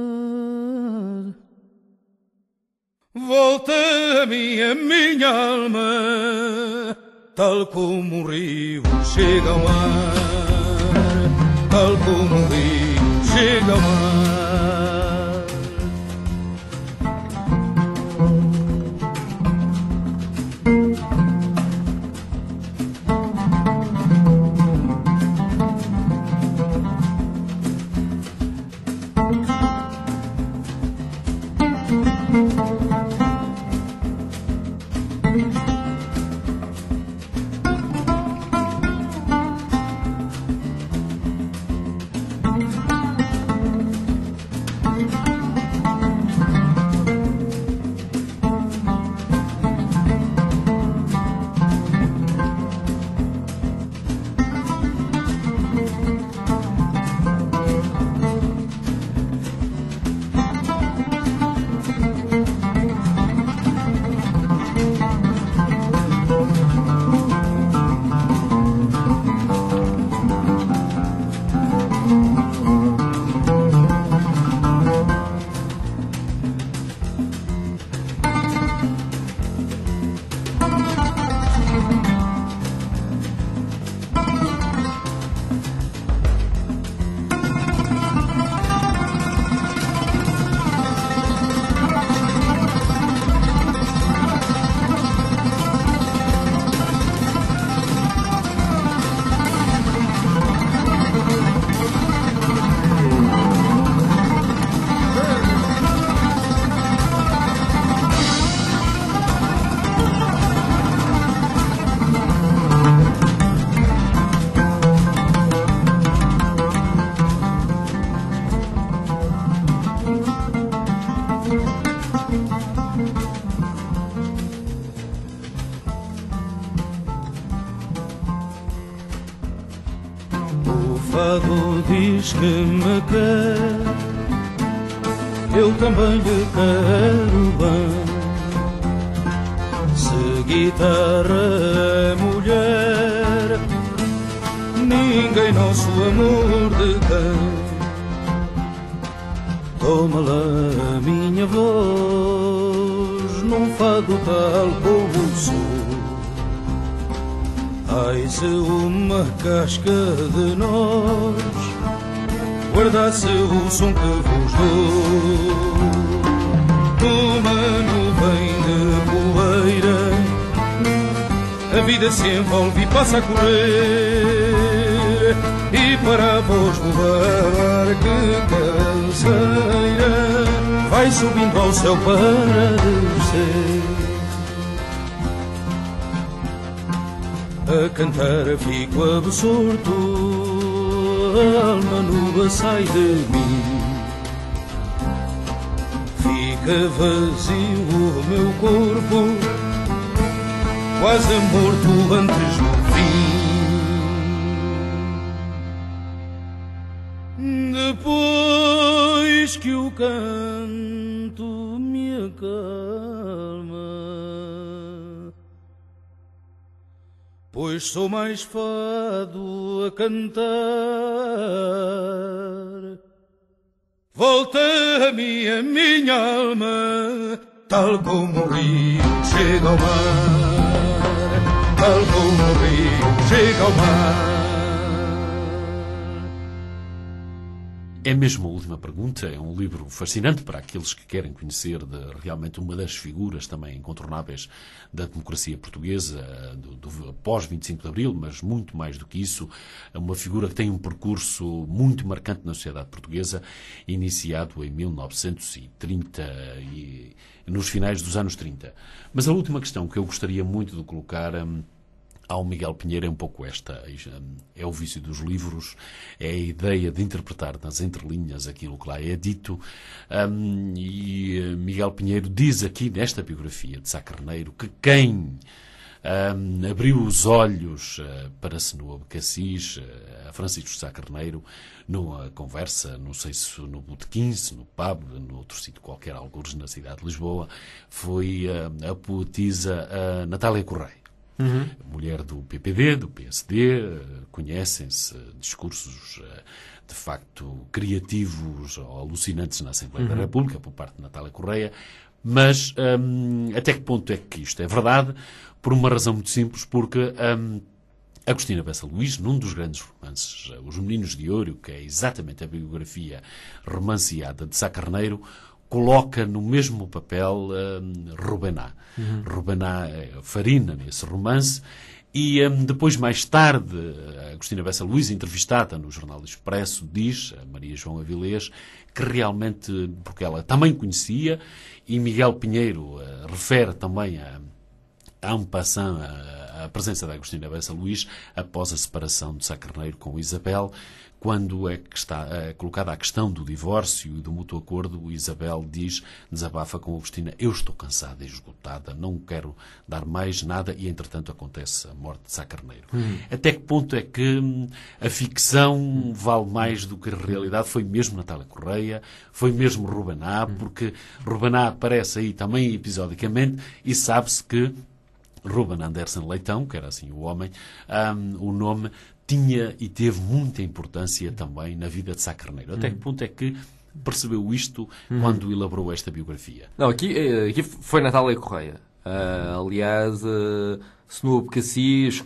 Volta a mim a minha alma, tal como um rio chega ao mar, tal como um rio chega ao mar. fado diz que me quer, eu também lhe quero bem. Se guitarra é mulher, ninguém nosso amor detém. Toma-la a minha voz num fado tal como sou. Ai, se uma casca de nós guardasse o som que vos dou. Uma nuvem de poeira, a vida se envolve e passa a correr, e para a voz levar que canseira vai subindo ao céu para descer. A cantar fico absorto, a alma nua sai de mim. Fica vazio o meu corpo, quase morto antes do fim. Depois que o canto me acalma, pois sou mais fado a cantar, volta a mim a minha alma, tal como o rio chega ao mar, tal como o rio chega ao mar. É mesmo a última pergunta. É um livro fascinante para aqueles que querem conhecer de, realmente uma das figuras também incontornáveis da democracia portuguesa, do, do pós vinte e cinco de Abril, mas muito mais do que isso, uma figura que tem um percurso muito marcante na sociedade portuguesa, iniciado em mil novecentos e trinta e nos finais dos anos trinta. Mas a última questão que eu gostaria muito de colocar hum, ao Miguel Pinheiro é um pouco esta. É o vício dos livros, é a ideia de interpretar nas entrelinhas aquilo que lá é dito. Um, e Miguel Pinheiro diz aqui nesta biografia de Sá Carneiro que quem um, abriu os olhos uh, para Senoa Cassis, uh, a Francisco Sá Carneiro, numa conversa, não sei se no Botequim, se no pub, no outro sítio qualquer, alguns na cidade de Lisboa, foi uh, a poetisa uh, Natália Correia. Uhum. Mulher do P P D, do P S D, conhecem-se discursos de facto criativos ou alucinantes na Assembleia uhum. da República por parte de Natália Correia, mas hum, até que ponto é que isto é verdade? Por uma razão muito simples, porque hum, Agostina Bessa Luís, num dos grandes romances, Os Meninos de Ouro, que é exatamente a biografia romanceada de Sá Carneiro, coloca no mesmo papel um, Rubená. Uhum. Rubená farina nesse romance e um, depois, mais tarde, a Agostina Bessa Luís, entrevistada no Jornal Expresso, diz, a Maria João Avilés, que realmente, porque ela também conhecia, e Miguel Pinheiro uh, refere também a, a um passant a, a presença da Agostina Bessa Luís após a separação de Sá Carneiro com Isabel. Quando é que está é, colocada a questão do divórcio e do mútuo acordo, Isabel diz, desabafa com Agostina, eu estou cansada e esgotada, não quero dar mais nada, e entretanto acontece a morte de Sá Carneiro. Hum. Até que ponto é que hum, a ficção hum. vale mais do que a realidade? Foi mesmo Natália Correia, foi mesmo Rubená, hum. porque Rubená aparece aí também episodicamente e sabe-se que Ruben Anderson Leitão, que era assim o homem, um, o nome tinha e teve muita importância também na vida de Sá Carneiro. Até que ponto é que percebeu isto uhum. quando elaborou esta biografia? Não, aqui, aqui foi Natália Correia. Uh, aliás, uh, Senoa Cassis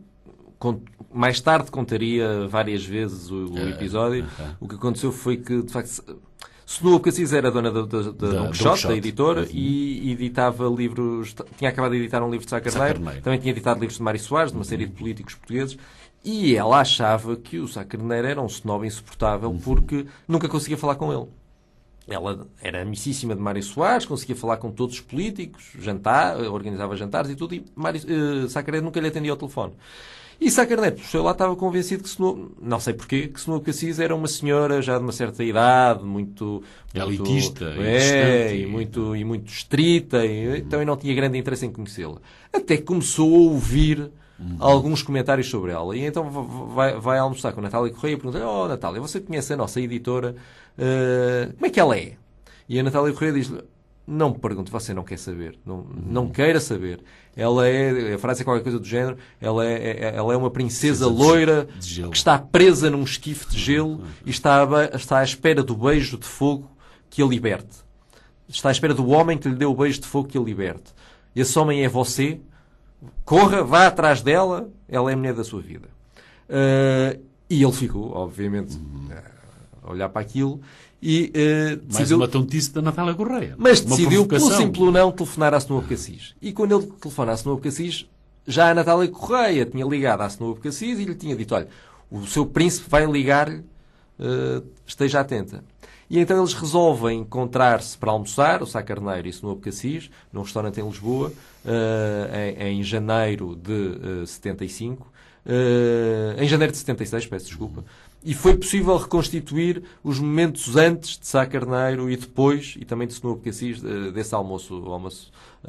mais tarde contaria várias vezes o, o episódio. Uh, uh, o que aconteceu foi que, de facto, Senoa Cassis era dona da, da, da, da Don Quixote, da editora, uhum. e editava livros, tinha acabado de editar um livro de Sá Carneiro, Sá Carneiro. Também tinha editado livros de Mário Soares, de uma série de políticos portugueses, e ela achava que o Sá Carneiro era um snob insuportável uhum. porque nunca conseguia falar com ele. Ela era amicíssima de Mário Soares, conseguia falar com todos os políticos, jantar, organizava jantares e tudo, e Mário, uh, Sá Carneiro nunca lhe atendia ao telefone. E Sá Carneiro, por seu lado, estava convencido que Senoa, não sei porquê, que Senoa Cassis era uma senhora já de uma certa idade, muito... elitista. Muito, é, e, muito, e muito estrita, e, então eu não tinha grande interesse em conhecê-la. Até que começou a ouvir uhum. alguns comentários sobre ela. E então vai, vai almoçar com a Natália Correia e pergunta: oh, Natália, você conhece a nossa editora? Uh, como é que ela é? E a Natália Correia diz-lhe: não me pergunte, você não quer saber. Não, uhum. não queira saber. Ela é, a frase é qualquer coisa do género, ela é, é, ela é uma princesa loira que está presa num esquife de gelo uhum. e está, a, está à espera do beijo de fogo que a liberte. Está à espera do homem que lhe deu o beijo de fogo que a liberte. Esse homem é você. Corra, vá atrás dela, ela é a mulher da sua vida. Uh, e ele ficou, obviamente, uhum. a olhar para aquilo e uh, mais decidiu... uma tontice da Natália Correia. Mas decidiu, pelo simples não, telefonar à Senoa Cassis. E quando ele telefonou à Senoa Cassis, já a Natália Correia tinha ligado à Senoa Cassis e lhe tinha dito: olha, o seu príncipe vai ligar-lhe, uh, esteja atenta. E então eles resolvem encontrar-se para almoçar, o Sá Carneiro e o Senoa Cassis, num restaurante em Lisboa, uh, em, em janeiro de uh, setenta e cinco. Uh, em janeiro de setenta e seis, peço desculpa. E foi possível reconstituir os momentos antes de Sá Carneiro e depois, e também de Senoa Cassis, uh, desse almoço, almoço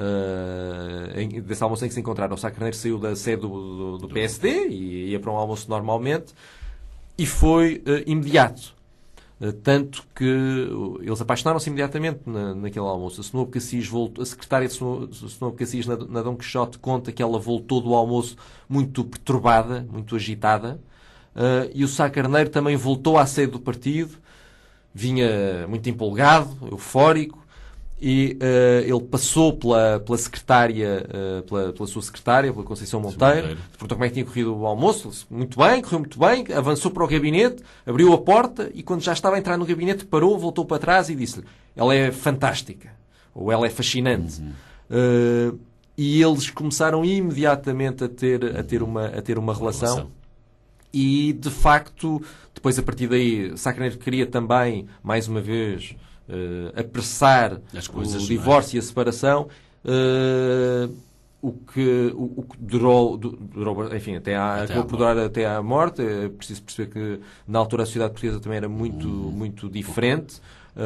uh, em, desse almoço em que se encontraram. O Sá Carneiro saiu da sede do, do, do P S D e ia para um almoço normalmente, e foi uh, imediato. Tanto que eles apaixonaram-se imediatamente na, naquele almoço. A Senoa Cassis voltou, a secretária de Senoa Cassis na, na Dom Quixote conta que ela voltou do almoço muito perturbada, muito agitada, uh, e o Sá Carneiro também voltou à sede do partido, vinha muito empolgado, eufórico, e uh, ele passou pela, pela secretária, uh, pela, pela sua secretária, pela Conceição Monteiro, perguntou como é que tinha corrido o almoço. Disse: muito bem, correu muito bem, avançou para o gabinete, abriu a porta e quando já estava a entrar no gabinete parou, voltou para trás e disse-lhe: ela é fantástica, ou ela é fascinante. Uhum. Uh, e eles começaram imediatamente a ter, a ter, uma, a ter uma relação. relação. E, de facto, depois a partir daí, Sá Carneiro queria também, mais uma vez... Uh, apressar coisas, o divórcio é? e a separação, uh, o que, o, o que durou, durou, enfim, até à, até acabou por durar até à morte. É preciso perceber que na altura a sociedade portuguesa também era muito, hum. muito diferente.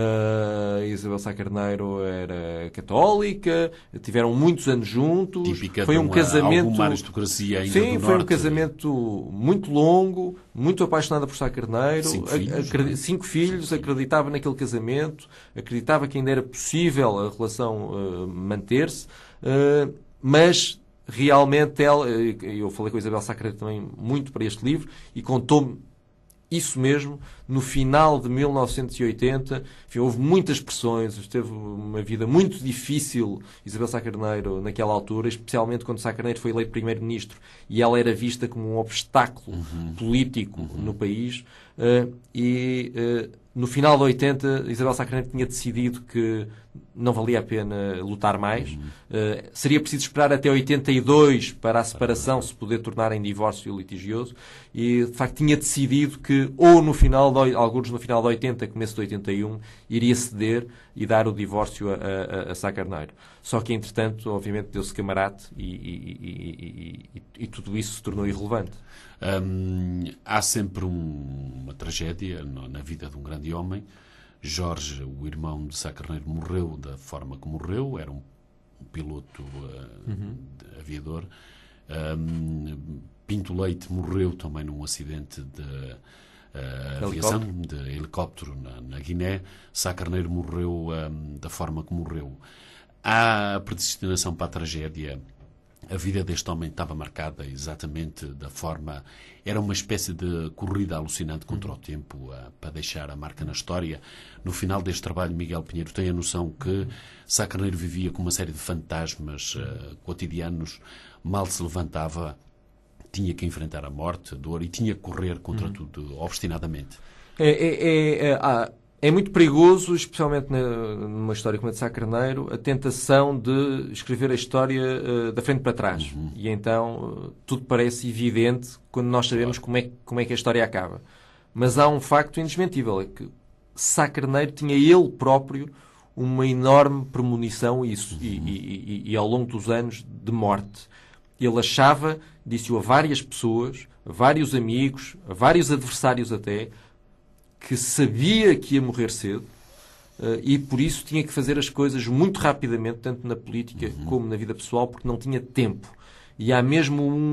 Uh, Isabel Sá Carneiro era católica, tiveram muitos anos juntos. Típica foi um uma, casamento. Alguma aristocracia ainda Sim, do foi norte. um casamento muito longo, muito apaixonada por Sá Carneiro. Cinco filhos, acred... Cinco filhos, acreditava naquele casamento, acreditava que ainda era possível a relação uh, manter-se, uh, mas realmente ela, eu falei com a Isabel Sá Carneiro também muito para este livro e contou-me isso mesmo, no final de mil novecentos e oitenta, enfim, houve muitas pressões, teve uma vida muito difícil, Isabel Sá Carneiro, naquela altura, especialmente quando Sá Carneiro foi eleito primeiro-ministro e ela era vista como um obstáculo uhum. político uhum. no país. Uh, e uh, no final de oitenta, Isabel Sá Carneiro tinha decidido que não valia a pena lutar mais. Uhum. Uh, seria preciso esperar até oitenta e dois para a separação se poder tornar em divórcio litigioso. E, de facto, tinha decidido que ou no final, de, alguns no final de oitenta, começo de oitenta e um, iria ceder e dar o divórcio a, a, a Sá Carneiro. Só que, entretanto, obviamente, deu-se camarate e, e, e, e, e tudo isso se tornou irrelevante. Hum, há sempre um, uma tragédia no, na vida de um grande homem. Jorge, o irmão de Sá Carneiro, morreu da forma que morreu. Era um, um piloto uh, uhum. de aviador. Um, Pinto Leite morreu também num acidente de uh, aviação, de helicóptero na, na Guiné. Sá Carneiro morreu um, da forma que morreu. Há a predestinação para a tragédia. A vida deste homem estava marcada exatamente da forma... Era uma espécie de corrida alucinante contra o tempo uh, para deixar a marca na história. No final deste trabalho, Miguel Pinheiro tem a noção que Sá Carneiro vivia com uma série de fantasmas uh, cotidianos. Mal se levantava, tinha que enfrentar a morte, a dor e tinha que correr contra uhum. tudo, obstinadamente. É... é, é, é ah... É muito perigoso, especialmente numa história como a de Sá Carneiro, a tentação de escrever a história uh, da frente para trás. Uhum. E então uh, tudo parece evidente quando nós sabemos claro. como, é, como é que a história acaba. Mas há um facto indesmentível, é que Sá Carneiro tinha ele próprio uma enorme premonição e, uhum. e, e, e, e ao longo dos anos de morte. Ele achava, disse-o a várias pessoas, a vários amigos, a vários adversários até, que sabia que ia morrer cedo uh, e por isso tinha que fazer as coisas muito rapidamente, tanto na política uhum. como na vida pessoal, porque não tinha tempo. E há mesmo um,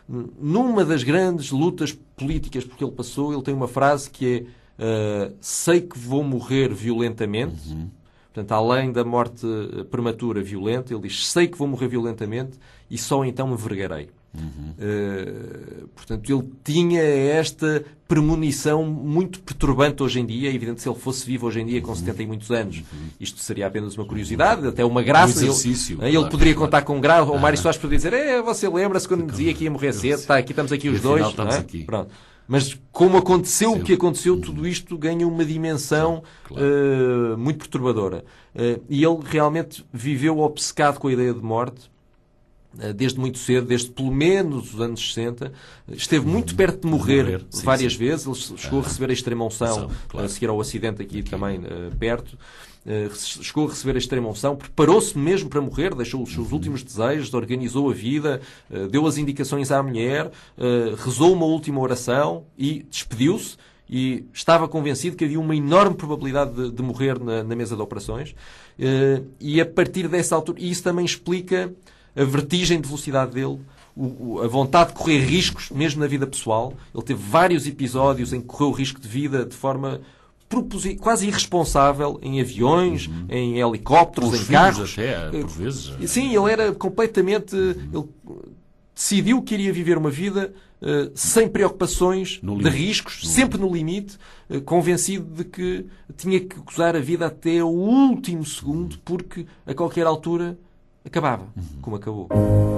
numa das grandes lutas políticas por que ele passou, ele tem uma frase que é uh, sei que vou morrer violentamente. Uhum. Portanto, além da morte prematura violenta, ele diz, sei que vou morrer violentamente e só então me vergarei. Uhum. Uh, portanto, ele tinha esta premonição muito perturbante hoje em dia. É evidente que se ele fosse vivo hoje em dia com uhum. setenta e muitos anos, uhum. isto seria apenas uma curiosidade, uhum. até uma graça. Um exercício, ele, claro, ele poderia claro. contar com graça. O Ah. Mário Soares poderia dizer, é, você lembra-se quando me dizia que ia morrer cedo? Está, aqui estamos aqui os dois. Estamos não é? aqui. Pronto. Mas como aconteceu Sim. o que aconteceu, tudo isto ganha uma dimensão Sim, claro. uh, muito perturbadora. Uh, e ele realmente viveu obcecado com a ideia de morte, uh, desde muito cedo, desde pelo menos os anos sessenta. Esteve muito perto de morrer, morrer. Sim, várias sim. vezes. Ele chegou Ah. a receber a extrema-unção, Claro. a seguir ao acidente aqui, aqui. também uh, perto. Uh, chegou a receber a extrema-unção, preparou-se mesmo para morrer, deixou os seus últimos desejos, organizou a vida, uh, deu as indicações à mulher, uh, rezou uma última oração e despediu-se, e estava convencido que havia uma enorme probabilidade de, de morrer na, na mesa de operações. Uh, e a partir dessa altura, e isso também explica a vertigem de velocidade dele, o, o, a vontade de correr riscos, mesmo na vida pessoal. Ele teve vários episódios em que correu risco de vida de forma quase irresponsável, em aviões, uhum. em helicópteros, Os em filhos carros. até, por vezes. Sim, ele era completamente... Ele decidiu que iria viver uma vida uh, sem preocupações, de riscos, no sempre limite. no limite, uh, convencido de que tinha que gozar a vida até o último segundo, porque a qualquer altura acabava, uhum. como acabou.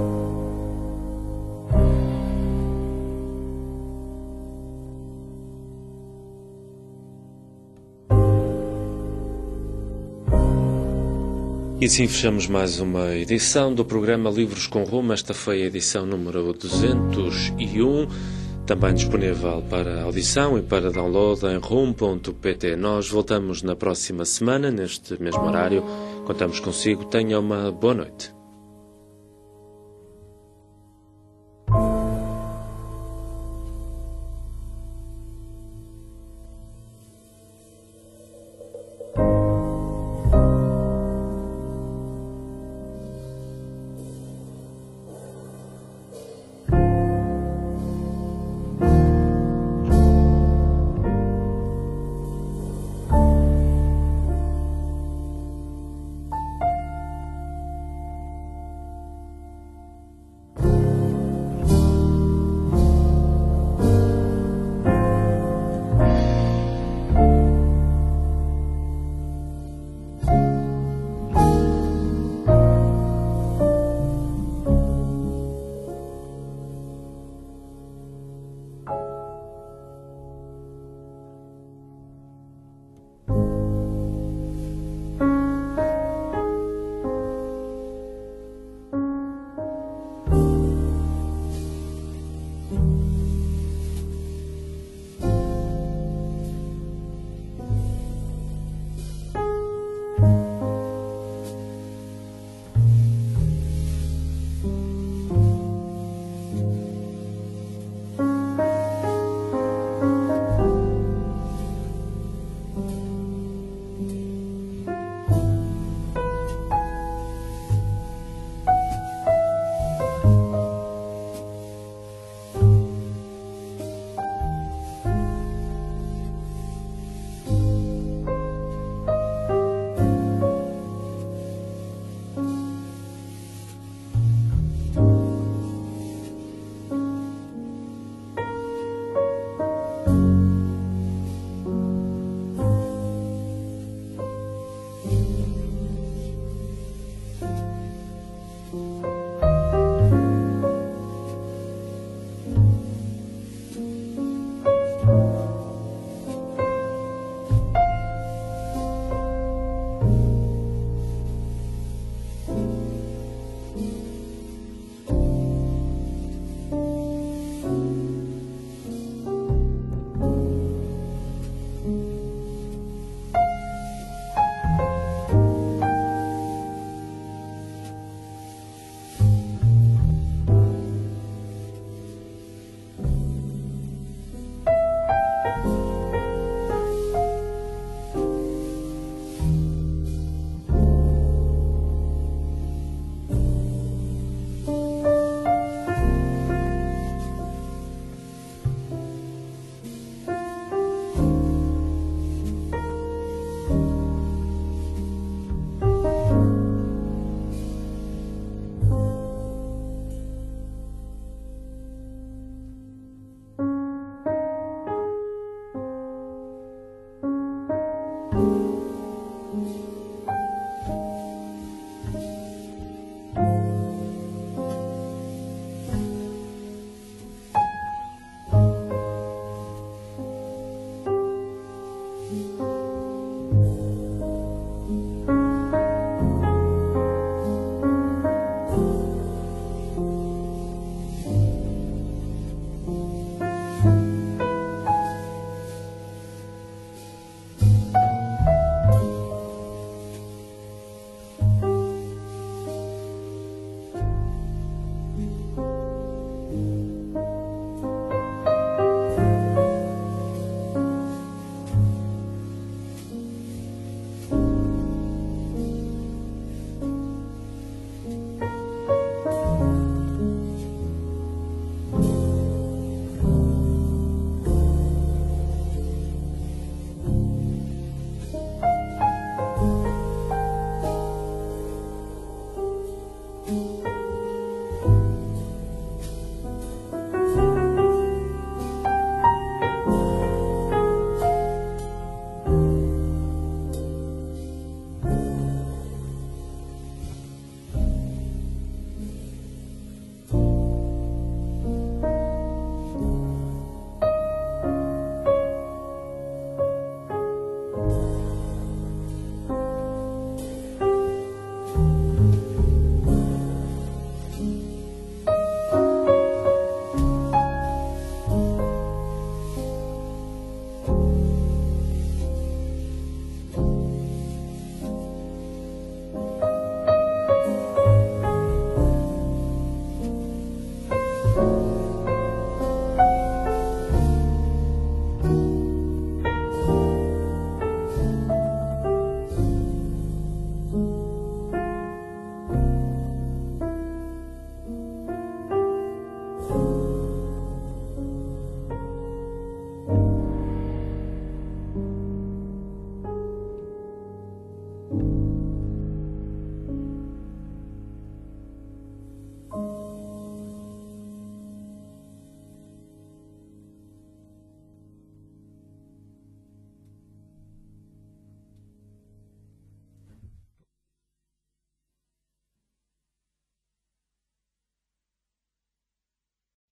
E assim fechamos mais uma edição do programa Livros com Rumo. Esta foi a edição número duzentos e um, também disponível para audição e para download em rumo ponto pt. Nós voltamos na próxima semana, neste mesmo horário. Contamos consigo. Tenha uma boa noite.